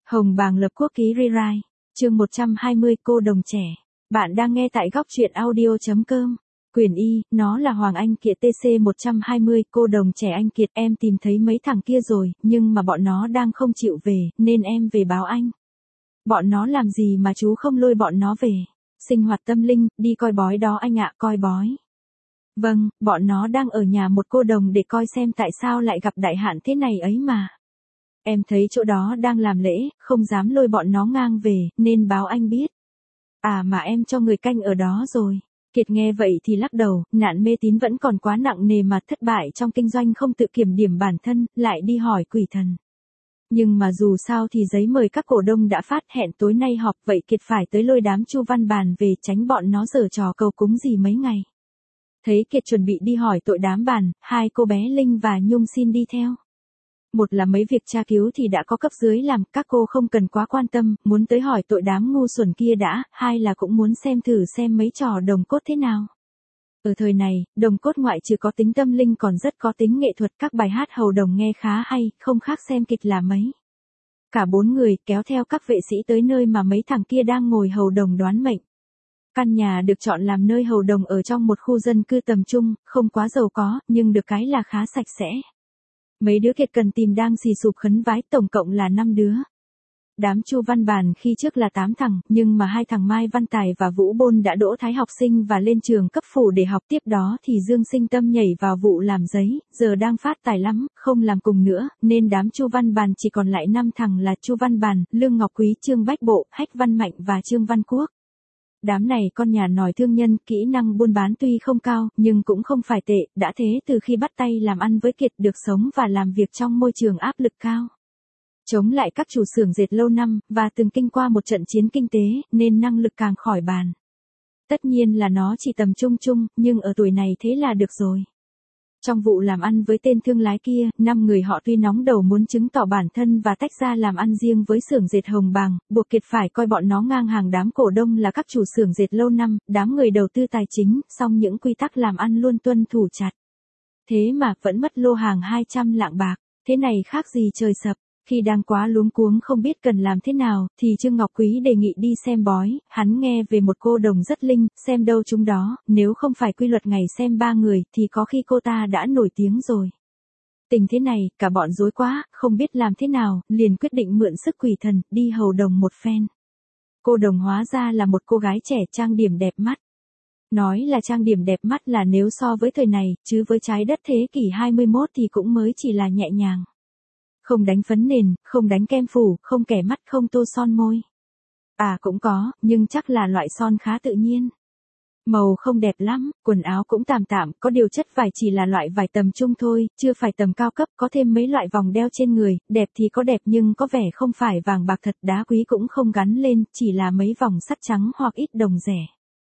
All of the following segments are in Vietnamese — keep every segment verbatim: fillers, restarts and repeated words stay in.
Hồng Bàng lập quốc ký rewrite, chương một trăm hai mươi cô đồng trẻ. Bạn đang nghe tại góc truyện audio chấm com. Quyền Y, nó là Hoàng Anh Kiệt tê xê một trăm hai mươi, cô đồng trẻ anh Kiệt, em tìm thấy mấy thằng kia rồi, nhưng mà bọn nó đang không chịu về, nên em về báo anh. Bọn nó làm gì mà chú không lôi bọn nó về? Sinh hoạt tâm linh, đi coi bói đó anh ạ, coi bói. Vâng, bọn nó đang ở nhà một cô đồng để coi xem tại sao lại gặp đại hạn thế này ấy mà. Em thấy chỗ đó đang làm lễ, không dám lôi bọn nó ngang về, nên báo anh biết. À mà em cho người canh ở đó rồi. Kiệt nghe vậy thì lắc đầu, nạn mê tín vẫn còn quá nặng nề mà thất bại trong kinh doanh không tự kiểm điểm bản thân, lại đi hỏi quỷ thần. Nhưng mà dù sao thì giấy mời các cổ đông đã phát, hẹn tối nay họp, vậy Kiệt phải tới lôi đám Chu Văn Bàn về tránh bọn nó giở trò cầu cúng gì mấy ngày. Thấy Kiệt chuẩn bị đi hỏi tội đám Bàn, hai cô bé Linh và Nhung xin đi theo. Một là mấy việc tra cứu thì đã có cấp dưới làm, các cô không cần quá quan tâm, muốn tới hỏi tội đám ngu xuẩn kia đã, hai là cũng muốn xem thử xem mấy trò đồng cốt thế nào. Ở thời này, đồng cốt ngoại trừ có tính tâm linh còn rất có tính nghệ thuật, các bài hát hầu đồng nghe khá hay, không khác xem kịch là mấy. Cả bốn người kéo theo các vệ sĩ tới nơi mà mấy thằng kia đang ngồi hầu đồng đoán mệnh. Căn nhà được chọn làm nơi hầu đồng ở trong một khu dân cư tầm trung, không quá giàu có, nhưng được cái là khá sạch sẽ. Mấy đứa Kiệt cần tìm đang xì sụp khấn vái, tổng cộng là năm đứa. Đám Chu Văn Bàn khi trước là tám thằng, nhưng mà hai thằng Mai Văn Tài và Vũ Bôn đã đỗ thái học sinh và lên trường cấp phủ để học, tiếp đó thì Dương Sinh Tâm nhảy vào vụ làm giấy, giờ đang phát tài lắm, không làm cùng nữa, nên đám Chu Văn Bàn chỉ còn lại năm thằng là Chu Văn Bàn, Lương Ngọc Quý, Trương Bách Bộ, Hách Văn Mạnh và Trương Văn Quốc. Đám này con nhà nòi thương nhân, kỹ năng buôn bán tuy không cao, nhưng cũng không phải tệ, đã thế từ khi bắt tay làm ăn với Kiệt được sống và làm việc trong môi trường áp lực cao. Chống lại các chủ xưởng dệt lâu năm, và từng kinh qua một trận chiến kinh tế, nên năng lực càng khỏi bàn. Tất nhiên là nó chỉ tầm trung trung, nhưng ở tuổi này thế là được rồi. Trong vụ làm ăn với tên thương lái kia, năm người họ tuy nóng đầu muốn chứng tỏ bản thân và tách ra làm ăn riêng với xưởng dệt Hồng Bàng, buộc Kiệt phải coi bọn nó ngang hàng đám cổ đông là các chủ xưởng dệt lâu năm, đám người đầu tư tài chính, song những quy tắc làm ăn luôn tuân thủ chặt. Thế mà vẫn mất lô hàng hai trăm lạng bạc, thế này khác gì trời sập. Khi đang quá luống cuống không biết cần làm thế nào, thì Trương Ngọc Quý đề nghị đi xem bói, hắn nghe về một cô đồng rất linh, xem đâu chúng đó, nếu không phải quy luật ngày xem ba người, thì có khi cô ta đã nổi tiếng rồi. Tình thế này, cả bọn rối quá, không biết làm thế nào, liền quyết định mượn sức quỷ thần, đi hầu đồng một phen. Cô đồng hóa ra là một cô gái trẻ trang điểm đẹp mắt. Nói là trang điểm đẹp mắt là nếu so với thời này, chứ với trái đất thế kỷ hai mươi mốt thì cũng mới chỉ là nhẹ nhàng. Không đánh phấn nền, không đánh kem phủ, không kẻ mắt, không tô son môi. À cũng có, nhưng chắc là loại son khá tự nhiên. Màu không đẹp lắm, quần áo cũng tạm tạm, có điều chất vải chỉ là loại vải tầm trung thôi, chưa phải tầm cao cấp, có thêm mấy loại vòng đeo trên người, đẹp thì có đẹp nhưng có vẻ không phải vàng bạc thật, đá quý cũng không gắn lên, chỉ là mấy vòng sắt trắng hoặc ít đồng rẻ.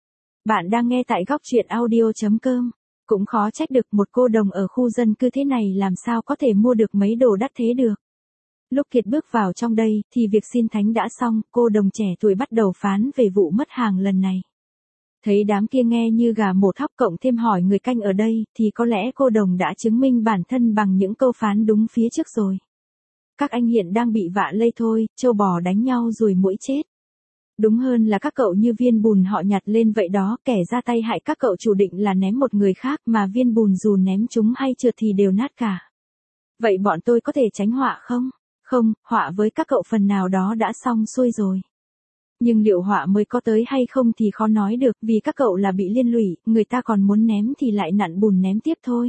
Bạn đang nghe tại góc truyện audio chấm com. Cũng khó trách được một cô đồng ở khu dân cư thế này làm sao có thể mua được mấy đồ đắt thế được. Lúc Kiệt bước vào trong đây, thì việc xin thánh đã xong, cô đồng trẻ tuổi bắt đầu phán về vụ mất hàng lần này. Thấy đám kia nghe như gà mổ thóc cộng thêm hỏi người canh ở đây, thì có lẽ cô đồng đã chứng minh bản thân bằng những câu phán đúng phía trước rồi. Các anh hiện đang bị vạ lây thôi, trâu bò đánh nhau rồi muỗi chết. Đúng hơn là các cậu như Viên Bùn họ nhặt lên vậy đó, kẻ ra tay hại các cậu chủ định là ném một người khác mà Viên Bùn dù ném chúng hay trượt thì đều nát cả. Vậy bọn tôi có thể tránh họa không? Không, họa với các cậu phần nào đó đã xong xuôi rồi. Nhưng liệu họa mới có tới hay không thì khó nói được, vì các cậu là bị liên lụy, người ta còn muốn ném thì lại nặn bùn ném tiếp thôi.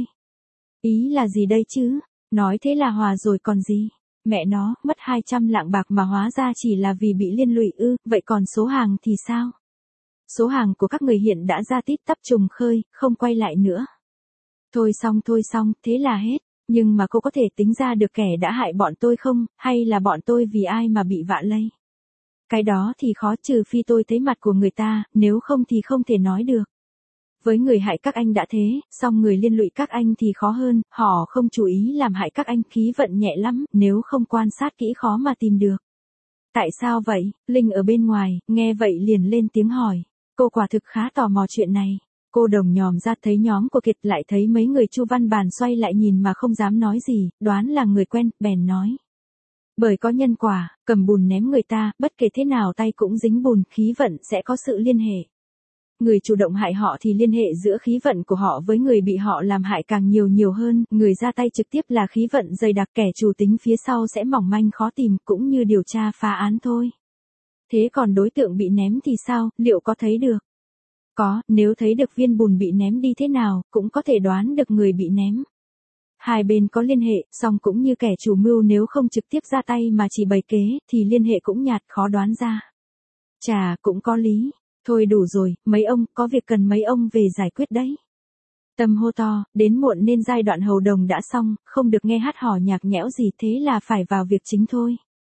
Ý là gì đây chứ? Nói thế là hòa rồi còn gì? Mẹ nó, mất hai trăm lạng bạc mà hóa ra chỉ là vì bị liên lụy ư, vậy còn số hàng thì sao? Số hàng của các người hiện đã ra tít tắp trùng khơi, không quay lại nữa. Thôi xong thôi xong, thế là hết. Nhưng mà cô có thể tính ra được kẻ đã hại bọn tôi không, hay là bọn tôi vì ai mà bị vạ lây? Cái đó thì khó, trừ phi tôi thấy mặt của người ta, nếu không thì không thể nói được. Với người hại các anh đã thế, song người liên lụy các anh thì khó hơn, họ không chú ý làm hại các anh, khí vận nhẹ lắm, nếu không quan sát kỹ khó mà tìm được. Tại sao vậy? Linh ở bên ngoài, nghe vậy liền lên tiếng hỏi. Cô quả thực khá tò mò chuyện này. Cô đồng nhòm ra thấy nhóm của Kiệt, lại thấy mấy người Chu Văn Bàn xoay lại nhìn mà không dám nói gì, đoán là người quen, bèn nói. Bởi có nhân quả, cầm bùn ném người ta, bất kể thế nào tay cũng dính bùn, khí vận sẽ có sự liên hệ. Người chủ động hại họ thì liên hệ giữa khí vận của họ với người bị họ làm hại càng nhiều nhiều hơn, người ra tay trực tiếp là khí vận dày đặc, kẻ chủ tính phía sau sẽ mỏng manh khó tìm, cũng như điều tra phá án thôi. Thế còn đối tượng bị ném thì sao, liệu có thấy được? Có, nếu thấy được viên bùn bị ném đi thế nào, cũng có thể đoán được người bị ném. Hai bên có liên hệ, song cũng như kẻ chủ mưu nếu không trực tiếp ra tay mà chỉ bày kế, thì liên hệ cũng nhạt khó đoán ra. Chà, cũng có lý. Thôi đủ rồi, mấy ông, có việc cần mấy ông về giải quyết đấy. Tâm hô to, đến muộn nên giai đoạn hầu đồng đã xong, không được nghe hát hò nhạc nhẽo gì, thế là phải vào việc chính thôi.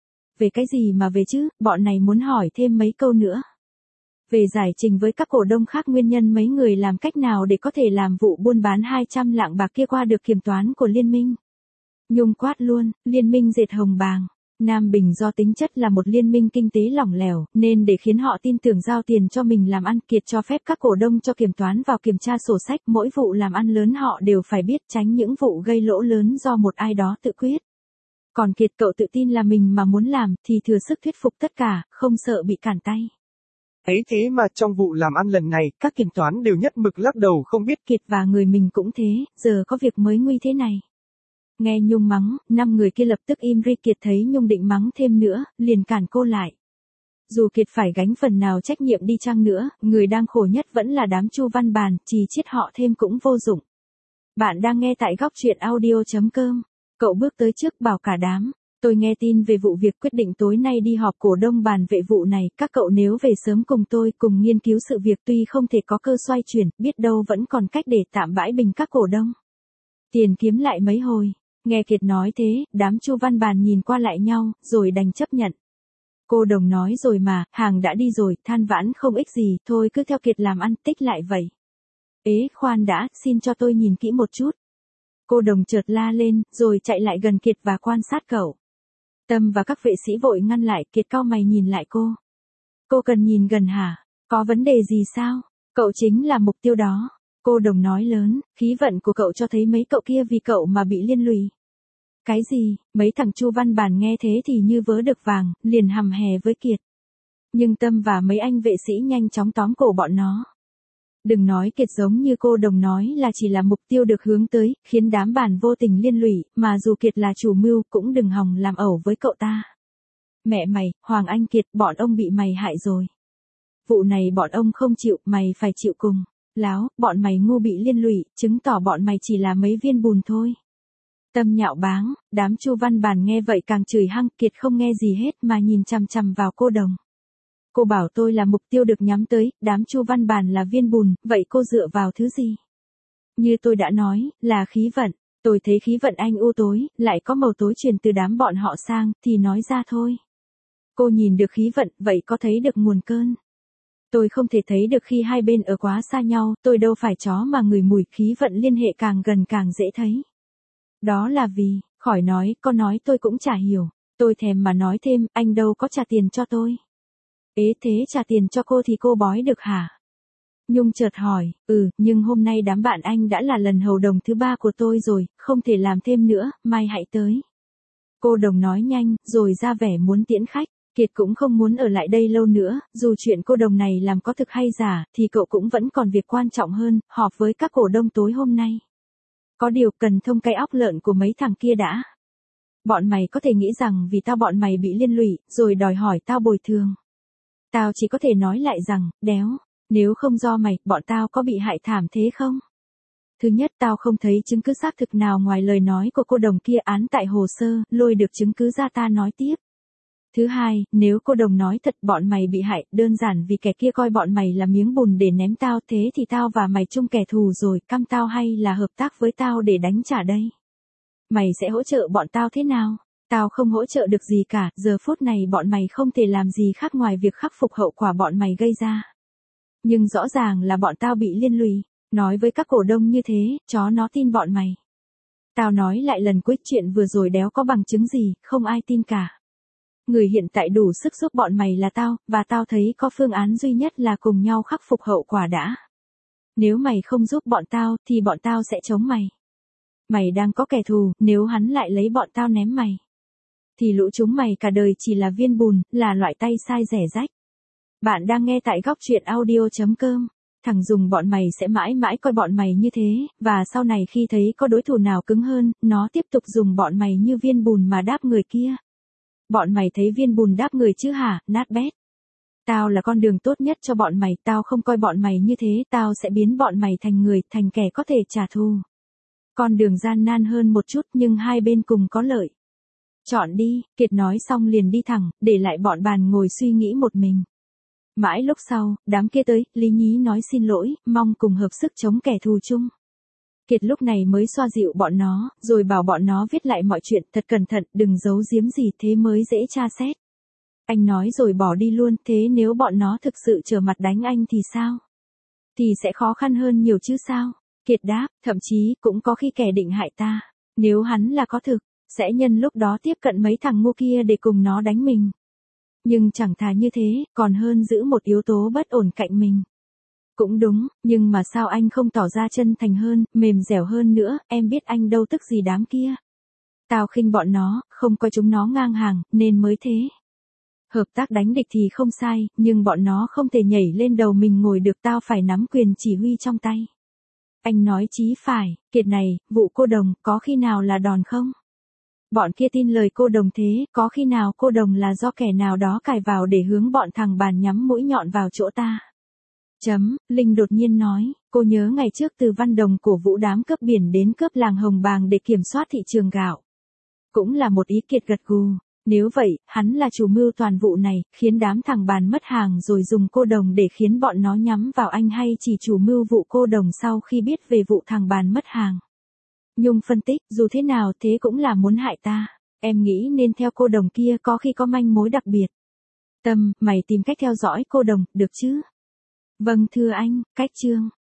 Về cái gì mà về chứ, bọn này muốn hỏi thêm mấy câu nữa. Về giải trình với các cổ đông khác nguyên nhân mấy người làm cách nào để có thể làm vụ buôn bán hai trăm lạng bạc kia qua được kiểm toán của liên minh. Nhung quát luôn, liên minh dệt hồng bàng. Nam Bình do tính chất là một liên minh kinh tế lỏng lẻo, nên để khiến họ tin tưởng giao tiền cho mình làm ăn, Kiệt cho phép các cổ đông cho kiểm toán vào kiểm tra sổ sách, mỗi vụ làm ăn lớn họ đều phải biết, tránh những vụ gây lỗ lớn do một ai đó tự quyết. Còn Kiệt cậu tự tin là mình mà muốn làm, thì thừa sức thuyết phục tất cả, không sợ bị cản tay. Ấy thế mà trong vụ làm ăn lần này, các kiểm toán đều nhất mực lắc đầu không biết. Kiệt và người mình cũng thế, giờ có việc mới nguy thế này. Nghe Nhung mắng, năm người kia lập tức im ri. Kiệt thấy Nhung định mắng thêm nữa, liền cản cô lại. Dù Kiệt phải gánh phần nào trách nhiệm đi chăng nữa, người đang khổ nhất vẫn là đám Chu Văn Bàn, chỉ chiết họ thêm cũng vô dụng. Bạn đang nghe tại góc truyện audio chấm com. Cậu bước tới trước bảo cả đám. Tôi nghe tin về vụ việc, quyết định tối nay đi họp cổ đông bàn về vụ này, các cậu nếu về sớm cùng tôi cùng nghiên cứu sự việc, tuy không thể có cơ xoay chuyển, biết đâu vẫn còn cách để tạm bãi bình các cổ đông. Tiền kiếm lại mấy hồi. Nghe Kiệt nói thế, đám Chu Văn Bàn nhìn qua lại nhau, rồi đành chấp nhận. Cô Đồng nói rồi mà, hàng đã đi rồi, than vãn không ích gì, thôi cứ theo Kiệt làm ăn, tích lại vậy. Ế, khoan đã, xin cho tôi nhìn kỹ một chút. Cô Đồng chợt la lên, rồi chạy lại gần Kiệt và quan sát cậu. Tâm và các vệ sĩ vội ngăn lại. Kiệt cau mày nhìn lại cô. Cô cần nhìn gần hả? Có vấn đề gì sao? Cậu chính là mục tiêu đó. Cô Đồng nói lớn, khí vận của cậu cho thấy mấy cậu kia vì cậu mà bị liên lụy. Cái gì? Mấy thằng Chu Văn Bàn nghe thế thì như vớ được vàng, liền hầm hè với Kiệt. Nhưng Tâm và mấy anh vệ sĩ nhanh chóng tóm cổ bọn nó. Đừng nói Kiệt giống như cô Đồng nói là chỉ là mục tiêu được hướng tới, khiến đám Bàn vô tình liên lụy, mà dù Kiệt là chủ mưu cũng đừng hòng làm ẩu với cậu ta. Mẹ mày, Hoàng Anh Kiệt, bọn ông bị mày hại rồi. Vụ này bọn ông không chịu, mày phải chịu cùng. Láo, bọn mày ngu bị liên lụy, chứng tỏ bọn mày chỉ là mấy viên bùn thôi. Tâm nhạo báng, đám Chu Văn Bàn nghe vậy càng chửi hăng. Kiệt không nghe gì hết mà nhìn chằm chằm vào cô Đồng. Cô bảo tôi là mục tiêu được nhắm tới, đám Chu Văn Bàn là viên bùn, vậy cô dựa vào thứ gì? Như tôi đã nói, là khí vận. Tôi thấy khí vận anh u tối, lại có màu tối truyền từ đám bọn họ sang, thì nói ra thôi. Cô nhìn được khí vận, vậy có thấy được nguồn cơn? Tôi không thể thấy được khi hai bên ở quá xa nhau, tôi đâu phải chó mà ngửi mùi, khí vận liên hệ càng gần càng dễ thấy. Đó là vì, khỏi nói, con nói tôi cũng chả hiểu. Tôi thèm mà nói thêm, anh đâu có trả tiền cho tôi. Ế thế trả tiền cho cô thì cô bói được hả? Nhung chợt hỏi, ừ, nhưng hôm nay đám bạn anh đã là lần hầu đồng thứ ba của tôi rồi, không thể làm thêm nữa, mai hãy tới. Cô Đồng nói nhanh, rồi ra vẻ muốn tiễn khách. Kiệt cũng không muốn ở lại đây lâu nữa, dù chuyện cô Đồng này làm có thực hay giả, thì cậu cũng vẫn còn việc quan trọng hơn, họp với các cổ đông tối hôm nay. Có điều cần thông cái óc lợn của mấy thằng kia đã. Bọn mày có thể nghĩ rằng vì tao bọn mày bị liên lụy, rồi đòi hỏi tao bồi thường. Tao chỉ có thể nói lại rằng, đéo, nếu không do mày, bọn tao có bị hại thảm thế không? Thứ nhất, tao không thấy chứng cứ xác thực nào ngoài lời nói của cô Đồng kia, án tại hồ sơ, lôi được chứng cứ ra ta nói tiếp. Thứ hai, nếu cô Đồng nói thật bọn mày bị hại, đơn giản vì kẻ kia coi bọn mày là miếng bùn để ném tao, thế thì tao và mày chung kẻ thù rồi, căm tao hay là hợp tác với tao để đánh trả đây? Mày sẽ hỗ trợ bọn tao thế nào? Tao không hỗ trợ được gì cả, giờ phút này bọn mày không thể làm gì khác ngoài việc khắc phục hậu quả bọn mày gây ra. Nhưng rõ ràng là bọn tao bị liên lụy, nói với các cổ đông như thế, chó nó tin bọn mày. Tao nói lại lần cuối, chuyện vừa rồi đéo có bằng chứng gì, không ai tin cả. Người hiện tại đủ sức giúp bọn mày là tao, và tao thấy có phương án duy nhất là cùng nhau khắc phục hậu quả đã. Nếu mày không giúp bọn tao, thì bọn tao sẽ chống mày. Mày đang có kẻ thù, nếu hắn lại lấy bọn tao ném mày. thì lũ chúng mày cả đời chỉ là viên bùn, là loại tay sai rẻ rách. Bạn đang nghe tại góc truyện audio.com. Thằng dùng bọn mày sẽ mãi mãi coi bọn mày như thế, và sau này khi thấy có đối thủ nào cứng hơn, nó tiếp tục dùng bọn mày như viên bùn mà đáp người kia. Bọn mày thấy viên bùn đáp người chứ hả, nát bét. Tao là con đường tốt nhất cho bọn mày, tao không coi bọn mày như thế, tao sẽ biến bọn mày thành người, thành kẻ có thể trả thù. Con đường gian nan hơn một chút nhưng hai bên cùng có lợi. Chọn đi, Kiệt nói xong liền đi thẳng, để lại bọn bàn ngồi suy nghĩ một mình. Mãi lúc sau, đám kia tới, Lý Nhí nói xin lỗi, mong cùng hợp sức chống kẻ thù chung. Kiệt lúc này mới xoa dịu bọn nó, rồi bảo bọn nó viết lại mọi chuyện thật cẩn thận, đừng giấu giếm gì, thế mới dễ tra xét. Anh nói rồi bỏ đi luôn, thế nếu bọn nó thực sự trở mặt đánh anh thì sao? Thì sẽ khó khăn hơn nhiều chứ sao? Kiệt đáp, thậm chí cũng có khi kẻ định hại ta, nếu hắn là có thực, sẽ nhân lúc đó tiếp cận mấy thằng ngu kia để cùng nó đánh mình. Nhưng chẳng thà như thế, còn hơn giữ một yếu tố bất ổn cạnh mình. Cũng đúng, nhưng mà sao anh không tỏ ra chân thành hơn, mềm dẻo hơn nữa, em biết anh đâu tức gì đám kia. Tao khinh bọn nó, không coi chúng nó ngang hàng, nên mới thế. Hợp tác đánh địch thì không sai, nhưng bọn nó không thể nhảy lên đầu mình ngồi được, tao phải nắm quyền chỉ huy trong tay. Anh nói chí phải, Kiệt này, vụ cô đồng, có khi nào là đòn không? Bọn kia tin lời cô đồng thế, có khi nào cô đồng là do kẻ nào đó cài vào để hướng bọn thằng bàn nhắm mũi nhọn vào chỗ ta? Chấm, Linh đột nhiên nói, cô nhớ ngày trước Từ Văn Đồng cổ vũ đám cướp biển đến cướp làng Hồng Bàng để kiểm soát thị trường gạo. Cũng là một ý. Kiệt gật gù. Nếu vậy, hắn là chủ mưu toàn vụ này, khiến đám thằng bàn mất hàng rồi dùng cô đồng để khiến bọn nó nhắm vào anh, hay chỉ chủ mưu vụ cô đồng sau khi biết về vụ thằng bàn mất hàng? Nhung phân tích, dù thế nào thế cũng là muốn hại ta. Em nghĩ nên theo cô đồng kia, có khi có manh mối đặc biệt. Tâm, mày tìm cách theo dõi cô đồng, được chứ? Vâng thưa anh, cách chương.